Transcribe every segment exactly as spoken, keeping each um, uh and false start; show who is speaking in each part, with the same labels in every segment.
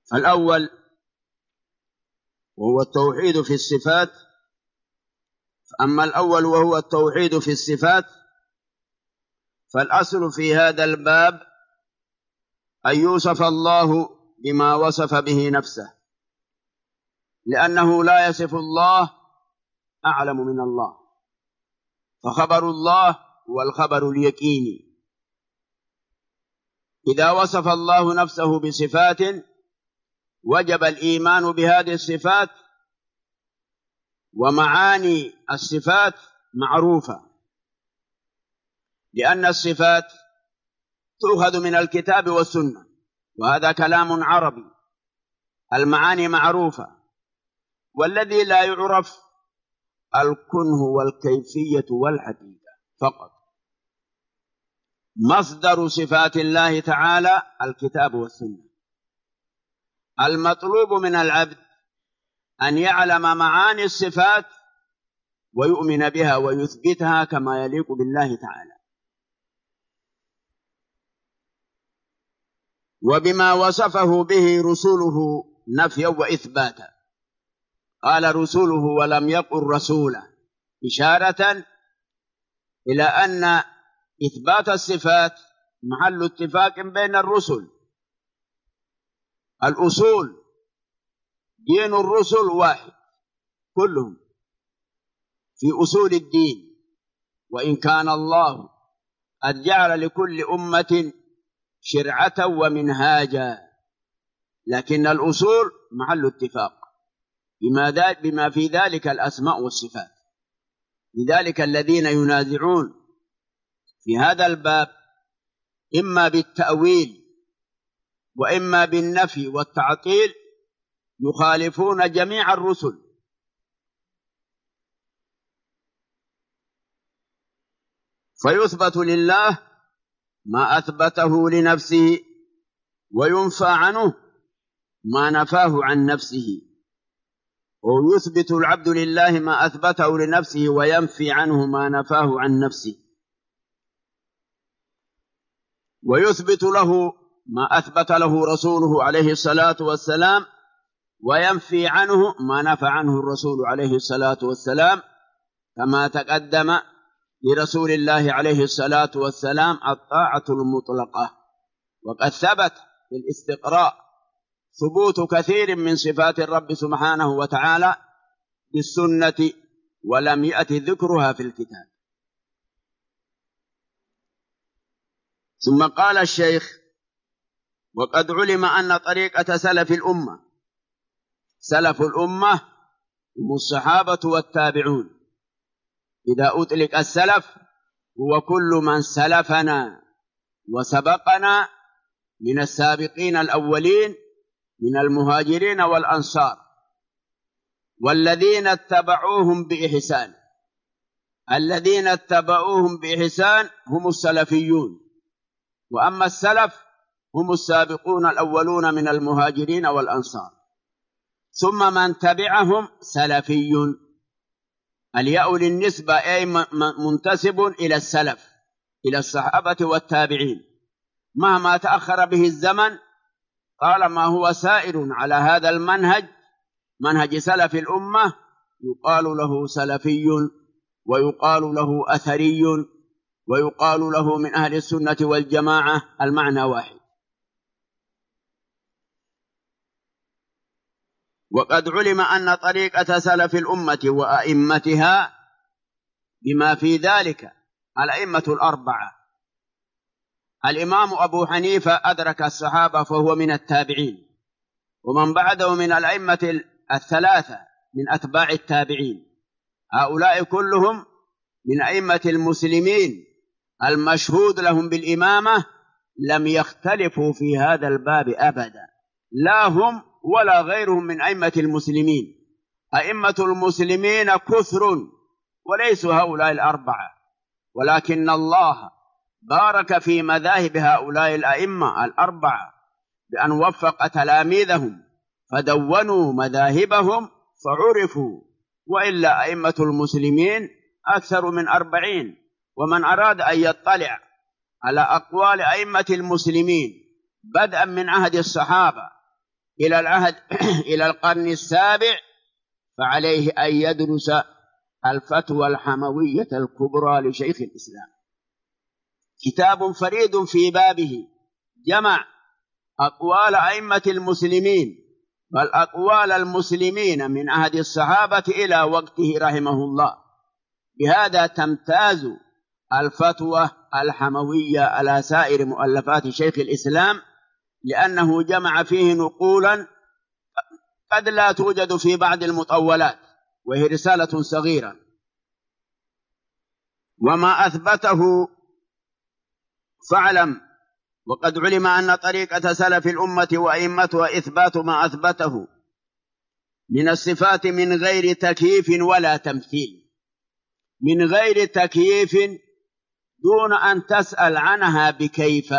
Speaker 1: الأول وهو التوحيد في الصفات. أما الأول وهو التوحيد في الصفات، فالأصل في هذا الباب أن يوصف الله بما وصف به نفسه، لأنه لا يصف الله أعلم من الله، فخبر الله هو الخبر اليقيني. إذا وصف الله نفسه بصفات وجب الإيمان بهذه الصفات، ومعاني الصفات معروفة، لأن الصفات تؤخذ من الكتاب والسنة، وهذا كلام عربي. المعاني معروفة، والذي لا يعرف الكنه والكيفية والحقيقة فقط. مصدر صفات الله تعالى الكتاب والسنة. المطلوب من العبد أن يعلم معاني الصفات ويؤمن بها ويثبتها كما يليق بالله تعالى، وبما وصفه به رسوله نفيا وإثباتا. قال رسوله ولم يقل رسولا، إشارة إلى أن إثبات الصفات محل اتفاق بين الرسل. الأصول دين الرسل واحد كلهم في أصول الدين، وإن كان الله قد جعل لكل أمة شرعة ومنهاجا، لكن الأصول محل اتفاق بما في ذلك الأسماء والصفات. لذلك الذين ينازعون في هذا الباب إما بالتأويل وإما بالنفي والتعطيل يخالفون جميع الرسل. فيثبت لله ما أثبته لنفسه، وينفى عنه ما نفاه عن نفسه، ويثبت العبد لله ما أثبته لنفسه وينفي عنه ما نفاه عن نفسه، ويثبت له ما أثبت له رسوله عليه الصلاة والسلام وينفي عنه ما نفى عنه الرسول عليه الصلاة والسلام، كما تقدم لرسول الله عليه الصلاة والسلام الطاعة المطلقة. وقد ثبت في الاستقراء ثبوت كثير من صفات الرب سبحانه وتعالى بالسنة، ولم يأتي ذكرها في الكتاب. ثم قال الشيخ: وقد علم أن طريقة سلف الأمة، سلف الأمة هم الصحابة والتابعون. إذا أطلق السلف هو كل من سلفنا وسبقنا من السابقين الأولين من المهاجرين والأنصار، والذين اتبعوهم بإحسان. الذين اتبعوهم بإحسان هم السلفيون، وأما السلف هم السابقون الأولون من المهاجرين والأنصار، ثم من تبعهم سلفي. الياء للنسبة أي منتسب إلى السلف، إلى الصحابة والتابعين، مهما تأخر به الزمن طالما هو سائر على هذا المنهج، منهج سلف الأمة، يقال له سلفي، ويقال له أثري، ويقال له من أهل السنة والجماعة، المعنى واحد. وقد علم أن طريقة سلف الأمة وأئمتها بما في ذلك الأئمة الأربعة. الإمام أبو حنيفة أدرك الصحابة فهو من التابعين، ومن بعده من الأئمة الثلاثة من أتباع التابعين، هؤلاء كلهم من أئمة المسلمين المشهود لهم بالإمامة، لم يختلفوا في هذا الباب أبدا، لا هم ولا غيرهم من أئمة المسلمين. أئمة المسلمين كثر وليسوا هؤلاء الأربعة، ولكن الله بارك في مذاهب هؤلاء الأئمة الأربعة بأن وفق تلاميذهم فدونوا مذاهبهم فعرفوا، وإلا أئمة المسلمين أكثر من أربعين. ومن أراد أن يطلع على أقوال أئمة المسلمين بدءا من عهد الصحابة إلى العهد إلى القرن السابع فعليه أن يدرس الفتوى الحموية الكبرى لشيخ الإسلام، كتاب فريد في بابه جمع أقوال أئمة المسلمين، بل أقوال المسلمين من عهد الصحابة إلى وقته رحمه الله. بهذا تمتاز الفتوى الحموية على سائر مؤلفات شيخ الإسلام، لأنه جمع فيه نقولا قد لا توجد في بعض المطولات، وهي رسالة صغيرة. وما أثبته فاعلم، وقد علم أن طريقة سلف الأمة وأئمتها إثبات ما أثبته من الصفات من غير تكييف ولا تمثيل، من غير تكييف دون أن تسأل عنها بكيف.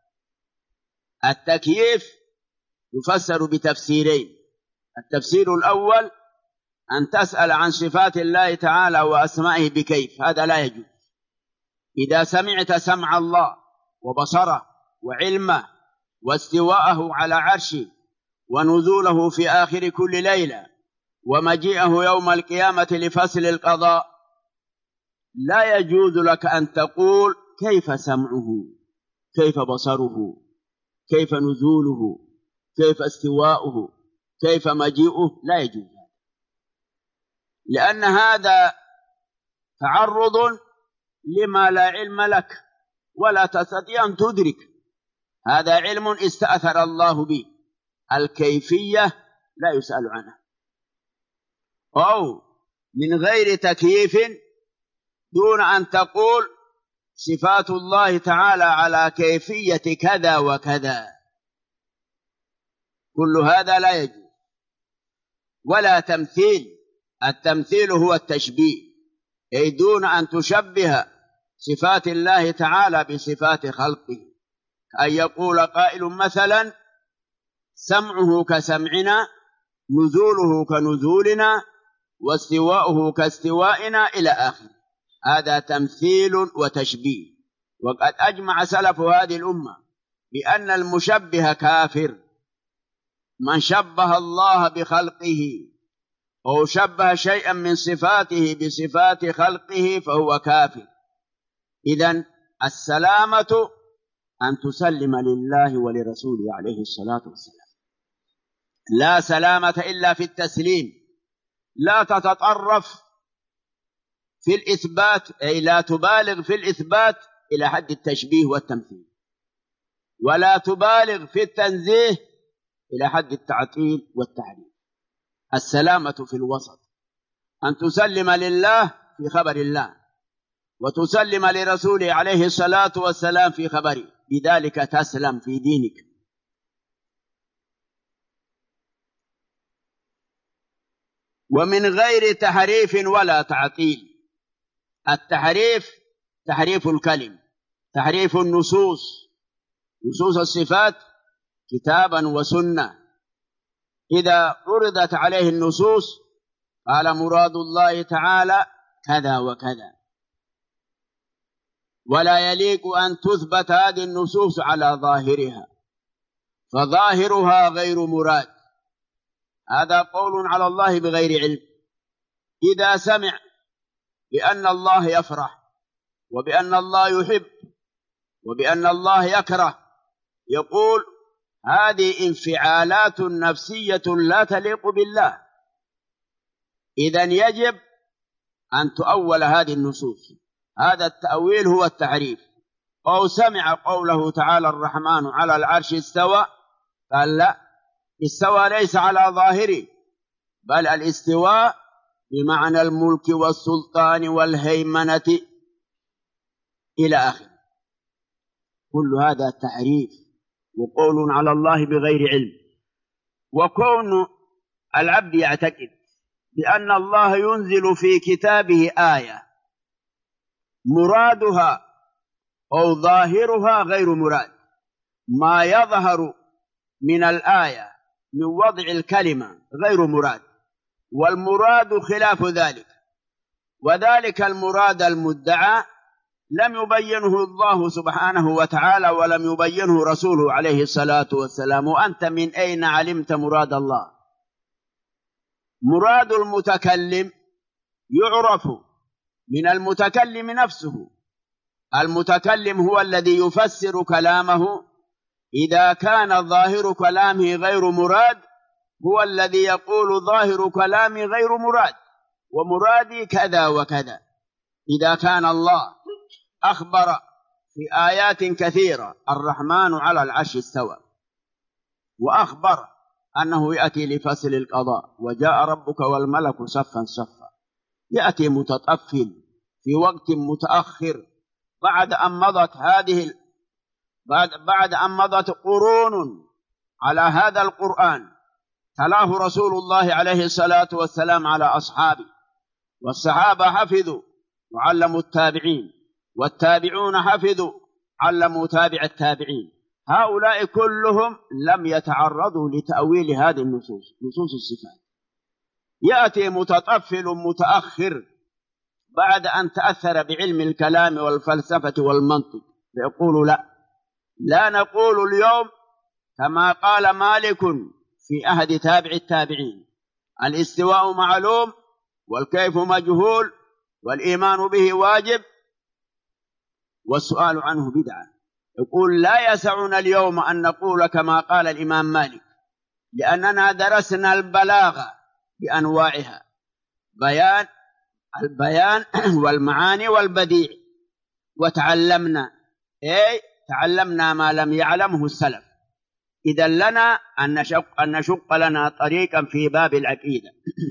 Speaker 1: التكييف يفسر بتفسيرين: التفسير الأول أن تسأل عن صفات الله تعالى وأسمائه بكيف، هذا لا يجوز. إذا سمعت سمع الله وبصره وعلمه واستواءه على عرشه ونزوله في آخر كل ليلة ومجيئه يوم القيامة لفصل القضاء، لا يجوز لك أن تقول كيف سمعه، كيف بصره، كيف نزوله، كيف استواؤه، كيف مجيئه، لا يجوز، لأن هذا تعرض لما لا علم لك ولا تستطيع أن تدرك. هذا علم استأثر الله به، الكيفية لا يسأل عنها. أو من غير تكييف دون أن تقول صفات الله تعالى على كيفية كذا وكذا، كل هذا لا يجوز. ولا تمثيل، التمثيل هو التشبيه، أي دون أن تشبه صفات الله تعالى بصفات خلقه، أن يقول قائل مثلا سمعه كسمعنا، نزوله كنزولنا، واستواؤه كاستوائنا إلى آخر. هذا تمثيل وتشبيه. وقد أجمع سلف هذه الأمة بأن المشبه كافر، من شبه الله بخلقه أو شبه شيئا من صفاته بصفات خلقه فهو كافر. إذن السلامة أن تسلم لله ولرسوله عليه الصلاة والسلام، لا سلامة إلا في التسليم. لا تتطرف في الإثبات، أي لا تبالغ في الإثبات إلى حد التشبيه والتمثيل، ولا تبالغ في التنزيه إلى حد التعطيل والتعليل. السلامة في الوسط، أن تسلم لله في خبر الله وتسلم لرسوله عليه الصلاة والسلام في خبره، بذلك تسلم في دينك. ومن غير تحريف ولا تعطيل. التحريف تحريف الكلم، تحريف النصوص، نصوص الصفات كتابا وسنة. إذا عرضت عليه النصوص قال مراد الله تعالى كذا وكذا، ولا يليق أن تثبت هذه النصوص على ظاهرها، فظاهرها غير مراد. هذا قول على الله بغير علم. إذا سمع بأن الله يفرح وبأن الله يحب وبأن الله يكره، يقول هذه انفعالات نفسية لا تليق بالله، إذن يجب أن تؤول هذه النصوص. هذا التأويل هو التعريف. أو سمع قوله تعالى الرحمن على العرش استوى، قال لا، استوى ليس على ظاهره، بل الاستواء بمعنى الملك والسلطان والهيمنة إلى آخره. كل هذا تعريف وقول على الله بغير علم. وكون العبد يعتقد بأن الله ينزل في كتابه آية مرادها أو ظاهرها غير مراد، ما يظهر من الآية من وضع الكلمة غير مراد، والمراد خلاف ذلك، وذلك المراد المدعى لم يبينه الله سبحانه وتعالى ولم يبينه رسوله عليه الصلاة والسلام. وأنت من أين علمت مراد الله؟ مراد المتكلم يعرف من المتكلم نفسه. المتكلم هو الذي يفسر كلامه، إذا كان ظاهر كلامه غير مراد هو الذي يقول ظاهر كلامي غير مراد ومرادي كذا وكذا. إذا كان الله أخبر في آيات كثيرة الرحمن على العرش استوى، وأخبر أنه يأتي لفصل القضاء وجاء ربك والملك صفا صفا، يأتي متطفل في وقت متأخر بعد أن مضت هذه بعد بعد أن مضت قرون على هذا القرآن تلاه رسول الله عليه الصلاة والسلام على أصحابه، والصحابة حفظوا وعلموا التابعين، والتابعون حفظوا علموا تابع التابعين. هؤلاء كلهم لم يتعرضوا لتأويل هذه النصوص، نصوص الصفات. يأتي متطفل متأخر بعد أن تأثر بعلم الكلام والفلسفة والمنطق فيقول لا لا نقول اليوم كما قال مالك في عهد تابع التابعين: الاستواء معلوم والكيف مجهول والإيمان به واجب والسؤال عنه بدعة. يقول لا يسعنا اليوم أن نقول كما قال الإمام مالك، لأننا درسنا البلاغة بأنواعها، بيان البيان والمعاني والبديع، وتعلمنا أي تعلمنا ما لم يعلمه السلف. إذا لنا أن نشق, أن نشق لنا طريقا في باب العقيدة.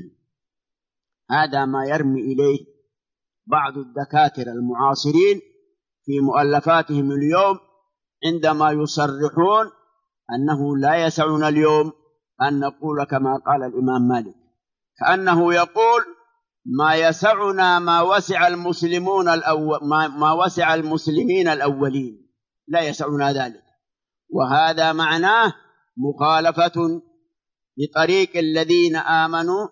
Speaker 1: هذا ما يرمي إليه بعض الدكاترة المعاصرين في مؤلفاتهم اليوم عندما يصرحون أنه لا يسعنا اليوم أن نقول كما قال الإمام مالك، كأنه يقول ما يسعنا ما وسع المسلمون الأول ما, ما وسع المسلمين الأولين، لا يسعنا ذلك. وهذا معناه مخالفة لطريق الذين آمنوا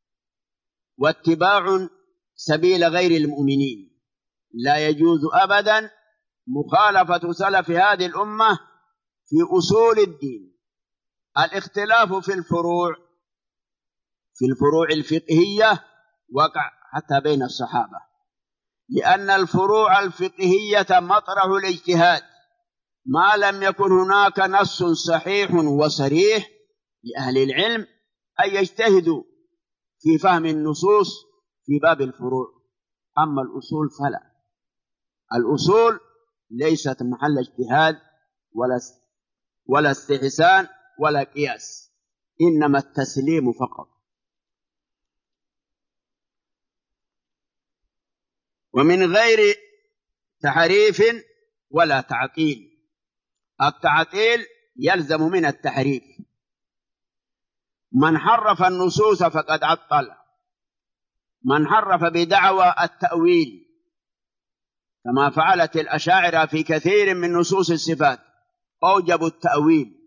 Speaker 1: واتباع سبيل غير المؤمنين. لا يجوز أبدا مخالفة سلف هذه الأمة في أصول الدين. الاختلاف في الفروع في الفروع الفقهية وقع حتى بين الصحابة، لأن الفروع الفقهية مطرح الاجتهاد ما لم يكن هناك نص صحيح وصريح لأهل العلم أن يجتهدوا في فهم النصوص في باب الفروع. أما الأصول فلا، الأصول ليست محل اجتهاد ولا ولا استحسان ولا قياس، إنما التسليم فقط. ومن غير تحريف ولا تعطيل. التعطيل يلزم من التحريف. من حرف النصوص فقد عطل، من حرف بدعوى التأويل كما فعلت الأشاعرة في كثير من نصوص الصفات، أوجبوا التأويل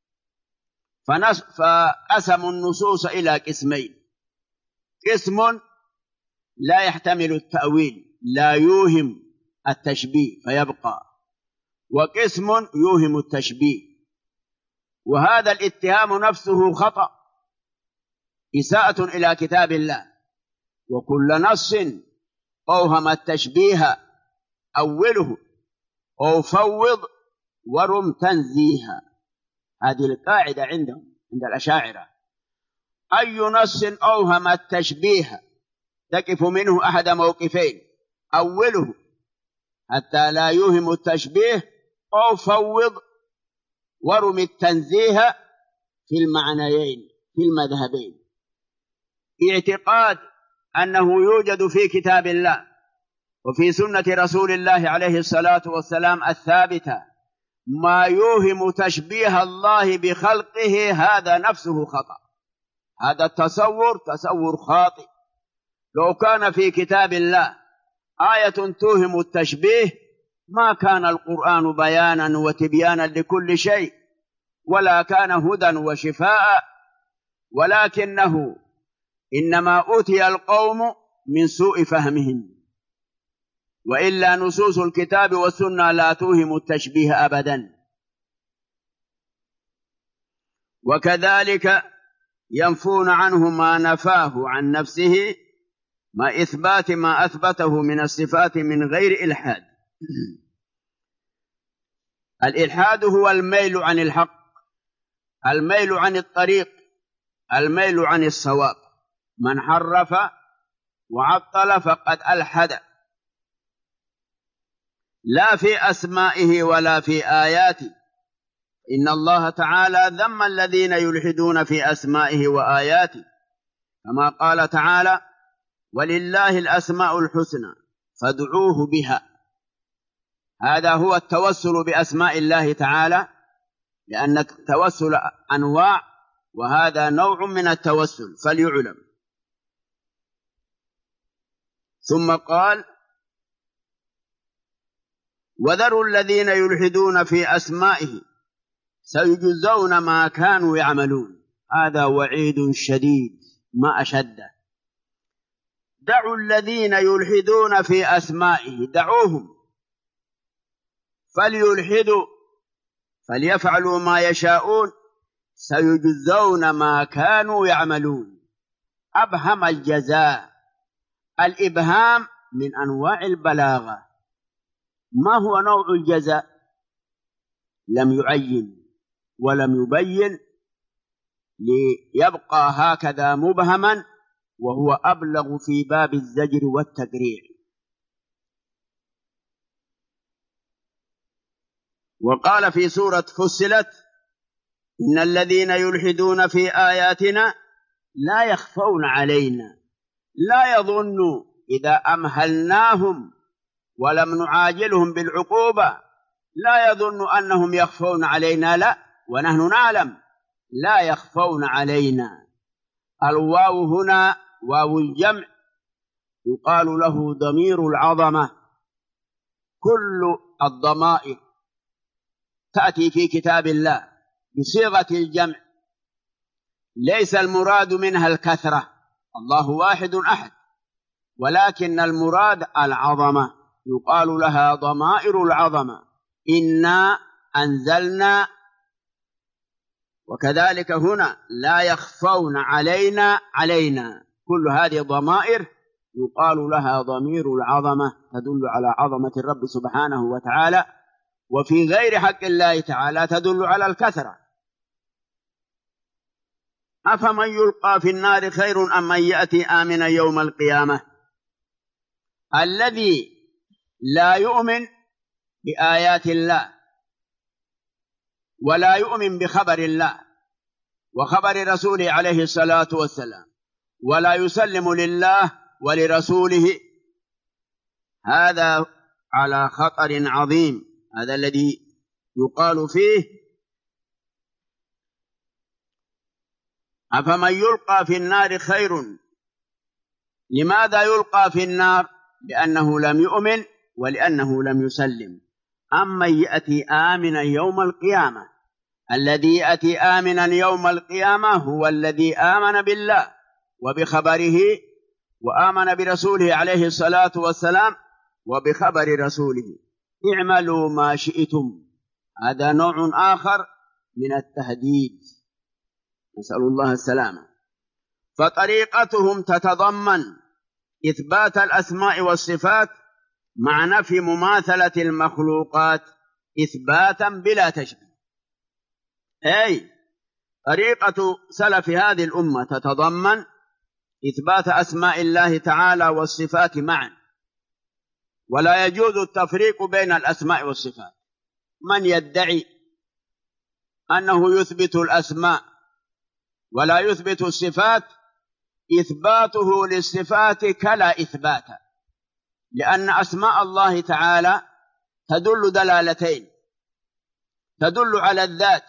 Speaker 1: فقسموا النصوص إلى قسمين: قسم لا يحتمل التأويل لا يوهم التشبيه فيبقى، وقسم يوهم التشبيه. وهذا الاتهام نفسه خطأ، إساءة إلى كتاب الله. وكل نص أوهم التشبيه أوله أو فوض ورم تنزيها. هذه القاعدة عندهم عند الأشاعرة: أي نص أوهم التشبيه تقف منه أحد موقفين: أوله حتى لا يوهم التشبيه، أو فوض ورم التنزيه في المعنيين في المذهبين. اعتقاد أنه يوجد في كتاب الله وفي سنة رسول الله عليه الصلاة والسلام الثابتة ما يوهم تشبيه الله بخلقه، هذا نفسه خطأ. هذا التصور تصور خاطئ. لو كان في كتاب الله آية توهم التشبيه ما كان القرآن بيانا وتبيانا لكل شيء، ولا كان هدى وشفاء، ولكنه إنما أوتي القوم من سوء فهمهم. وإلا نصوص الكتاب والسنة لا توهم التشبيه أبدا. وكذلك ينفون عنه ما نفاه عن نفسه ما إثبات ما أثبته من الصفات من غير إلحاد. الإلحاد هو الميل عن الحق، الميل عن الطريق، الميل عن الصواب. من حرف وعطل فقد ألحد، لا في أسمائه ولا في آياته. إن الله تعالى ذم الذين يلحدون في أسمائه وآياته، كما قال تعالى: ولله الأسماء الحسنى فادعوه بها. هذا هو التوسل بأسماء الله تعالى، لأن التوسل أنواع، وهذا نوع من التوسل فليعلم. ثم قال: وذروا الذين يلحدون في أسمائه سيجزون ما كانوا يعملون. هذا وعيد شديد ما أشده. دعوا الذين يلحدون في أسمائه، دعوهم فليلحدوا فليفعلوا ما يشاءون سيجزون ما كانوا يعملون. أبهم الجزاء. الإبهام من أنواع البلاغة. ما هو نوع الجزاء؟ لم يعين ولم يبين، ليبقى هكذا مبهما، وهو أبلغ في باب الزجر والتقريع. وقال في سورة فصلت: إن الذين يلحدون في آياتنا لا يخفون علينا. لا يظنوا إذا أمهلناهم ولم نعاجلهم بالعقوبة، لا يظن أنهم يخفون علينا، لا، ونحن نعلم لا يخفون علينا. الواو هنا واو الجمع، يقال له ضمير العظمة. كل الضمائر تأتي في كتاب الله بصيغة الجمع، ليس المراد منها الكثرة، الله واحد أحد، ولكن المراد العظمة، يقال لها ضمائر العظمة. إنا أنزلنا. وكذلك هنا لا يخفون علينا، علينا، كل هذه ضمائر يقال لها ضمير العظمة، تدل على عظمة الرب سبحانه وتعالى، وفي غير حق الله تعالى تدل على الكثرة. أفمن يلقى في النار خير أم من يأتي آمنا يوم القيامة؟ الذي لا يؤمن بآيات الله ولا يؤمن بخبر الله وخبر رسوله عليه الصلاة والسلام، ولا يسلم لله ولرسوله، هذا على خطر عظيم. هذا الذي يقال فيه: أفمن يلقى في النار خير. لماذا يلقى في النار؟ لأنه لم يؤمن ولأنه لم يسلم. أما يأتي آمنا يوم القيامة، الذي يأتي آمنا يوم القيامة هو الذي آمن بالله وبخبره، وآمن برسوله عليه الصلاة والسلام وبخبر رسوله. اعملوا ما شئتم. هذا نوع آخر من التهديد، نسأل الله السلامة. فطريقتهم تتضمن إثبات الأسماء والصفات مع نفي مماثلة المخلوقات إثباتا بلا تشبيه. أي طريقة سلف هذه الأمة تتضمن إثبات أسماء الله تعالى والصفات معا، ولا يجوز التفريق بين الأسماء والصفات. من يدعي أنه يثبت الأسماء ولا يثبت الصفات، إثباته للصفات كلا إثبات، لأن أسماء الله تعالى تدل دلالتين: تدل على الذات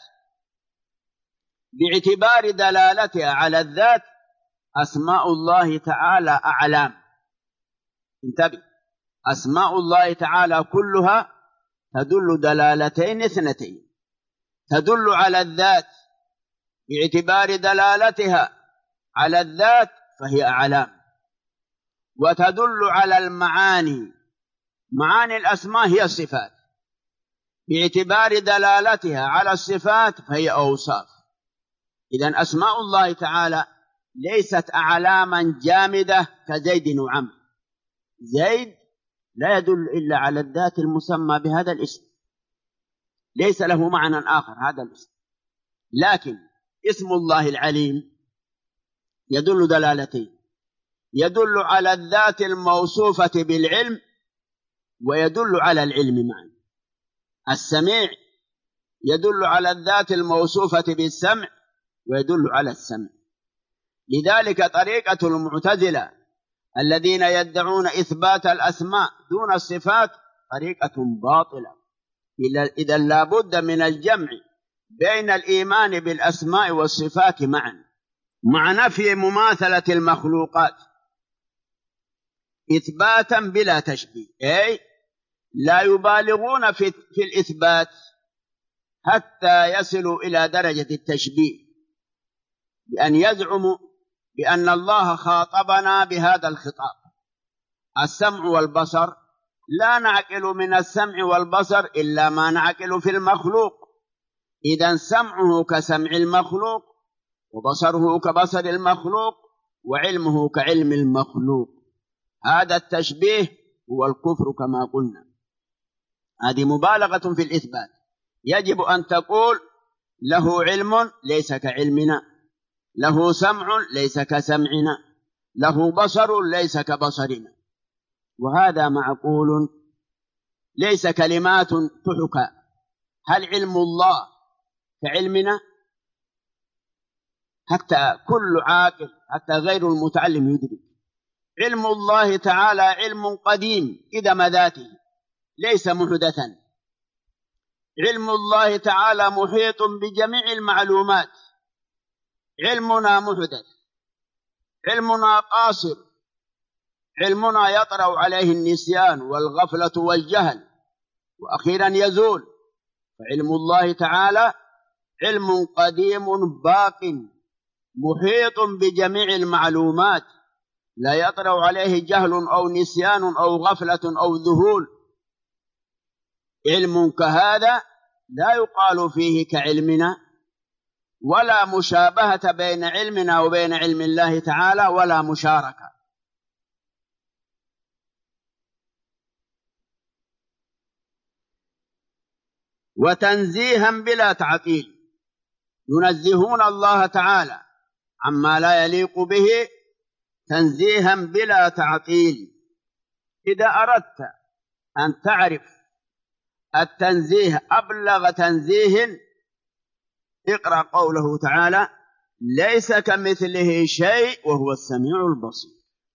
Speaker 1: باعتبار دلالتها على الذات. أسماء الله تعالى أعلام، انتبه، أسماء الله تعالى كلها تدل دلالتين اثنتين: تدل على الذات باعتبار دلالتها على الذات فهي أعلام، وتدل على المعاني معاني الأسماء هي الصفات، باعتبار دلالتها على الصفات فهي أوصاف. إذن أسماء الله تعالى ليست أعلاما جامدة كزيد وعمرو. زيد لا يدل إلا على الذات المسمى بهذا الاسم، ليس له معنى آخر هذا الاسم. لكن اسم الله العليم يدل دلالتين، يدل على الذات الموصوفة بالعلم ويدل على العلم معا. السميع يدل على الذات الموصوفة بالسمع ويدل على السمع. لذلك طريقة المعتزلة الذين يدعون إثبات الأسماء دون الصفات طريقة باطلة. إذا لا بد من الجمع بين الإيمان بالأسماء والصفات معا، مع نفي مماثلة المخلوقات إثباتا بلا تشبيه، أي لا يبالغون في, في الإثبات حتى يصلوا إلى درجة التشبيه، بأن يزعموا بأن الله خاطبنا بهذا الخطاب. السمع والبصر لا نعقل من السمع والبصر إلا ما نعقل في المخلوق، إذن سمعه كسمع المخلوق وبصره كبصر المخلوق وعلمه كعلم المخلوق. هذا التشبيه هو الكفر كما قلنا، هذه مبالغة في الإثبات. يجب أن تقول له علم ليس كعلمنا، له سمع ليس كسمعنا، له بصر ليس كبصرنا، وهذا معقول ليس كلمات تحكى. هل علم الله كعلمنا؟ حتى كل عاقل حتى غير المتعلم يدرك علم الله تعالى علم قديم قدم ذاته ليس محدثا. علم الله تعالى محيط بجميع المعلومات، علمنا محدث، علمنا قاصر، علمنا يطرأ عليه النسيان والغفلة والجهل وأخيرا يزول. فعلم الله تعالى علم قديم باق محيط بجميع المعلومات، لا يطرأ عليه جهل أو نسيان أو غفلة أو ذهول. علم كهذا لا يقال فيه كعلمنا، ولا مشابهة بين علمنا وبين علم الله تعالى، ولا مشاركة. وتنزيها بلا تعطيل، ينزهون الله تعالى عما لا يليق به تنزيها بلا تعطيل. إذا أردت أن تعرف التنزيه أبلغ تنزيه اقرأ قوله تعالى ليس كمثله شيء وهو السميع البصير.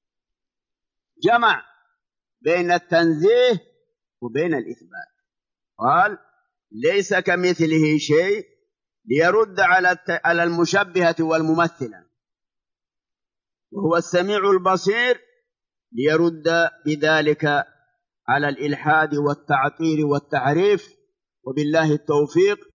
Speaker 1: جمع بين التنزيه وبين الإثبات، قال ليس كمثله شيء ليرد على المشبهة والممثلة، وهو السميع البصير ليرد بذلك على الإلحاد والتعطيل والتعريف. وبالله التوفيق،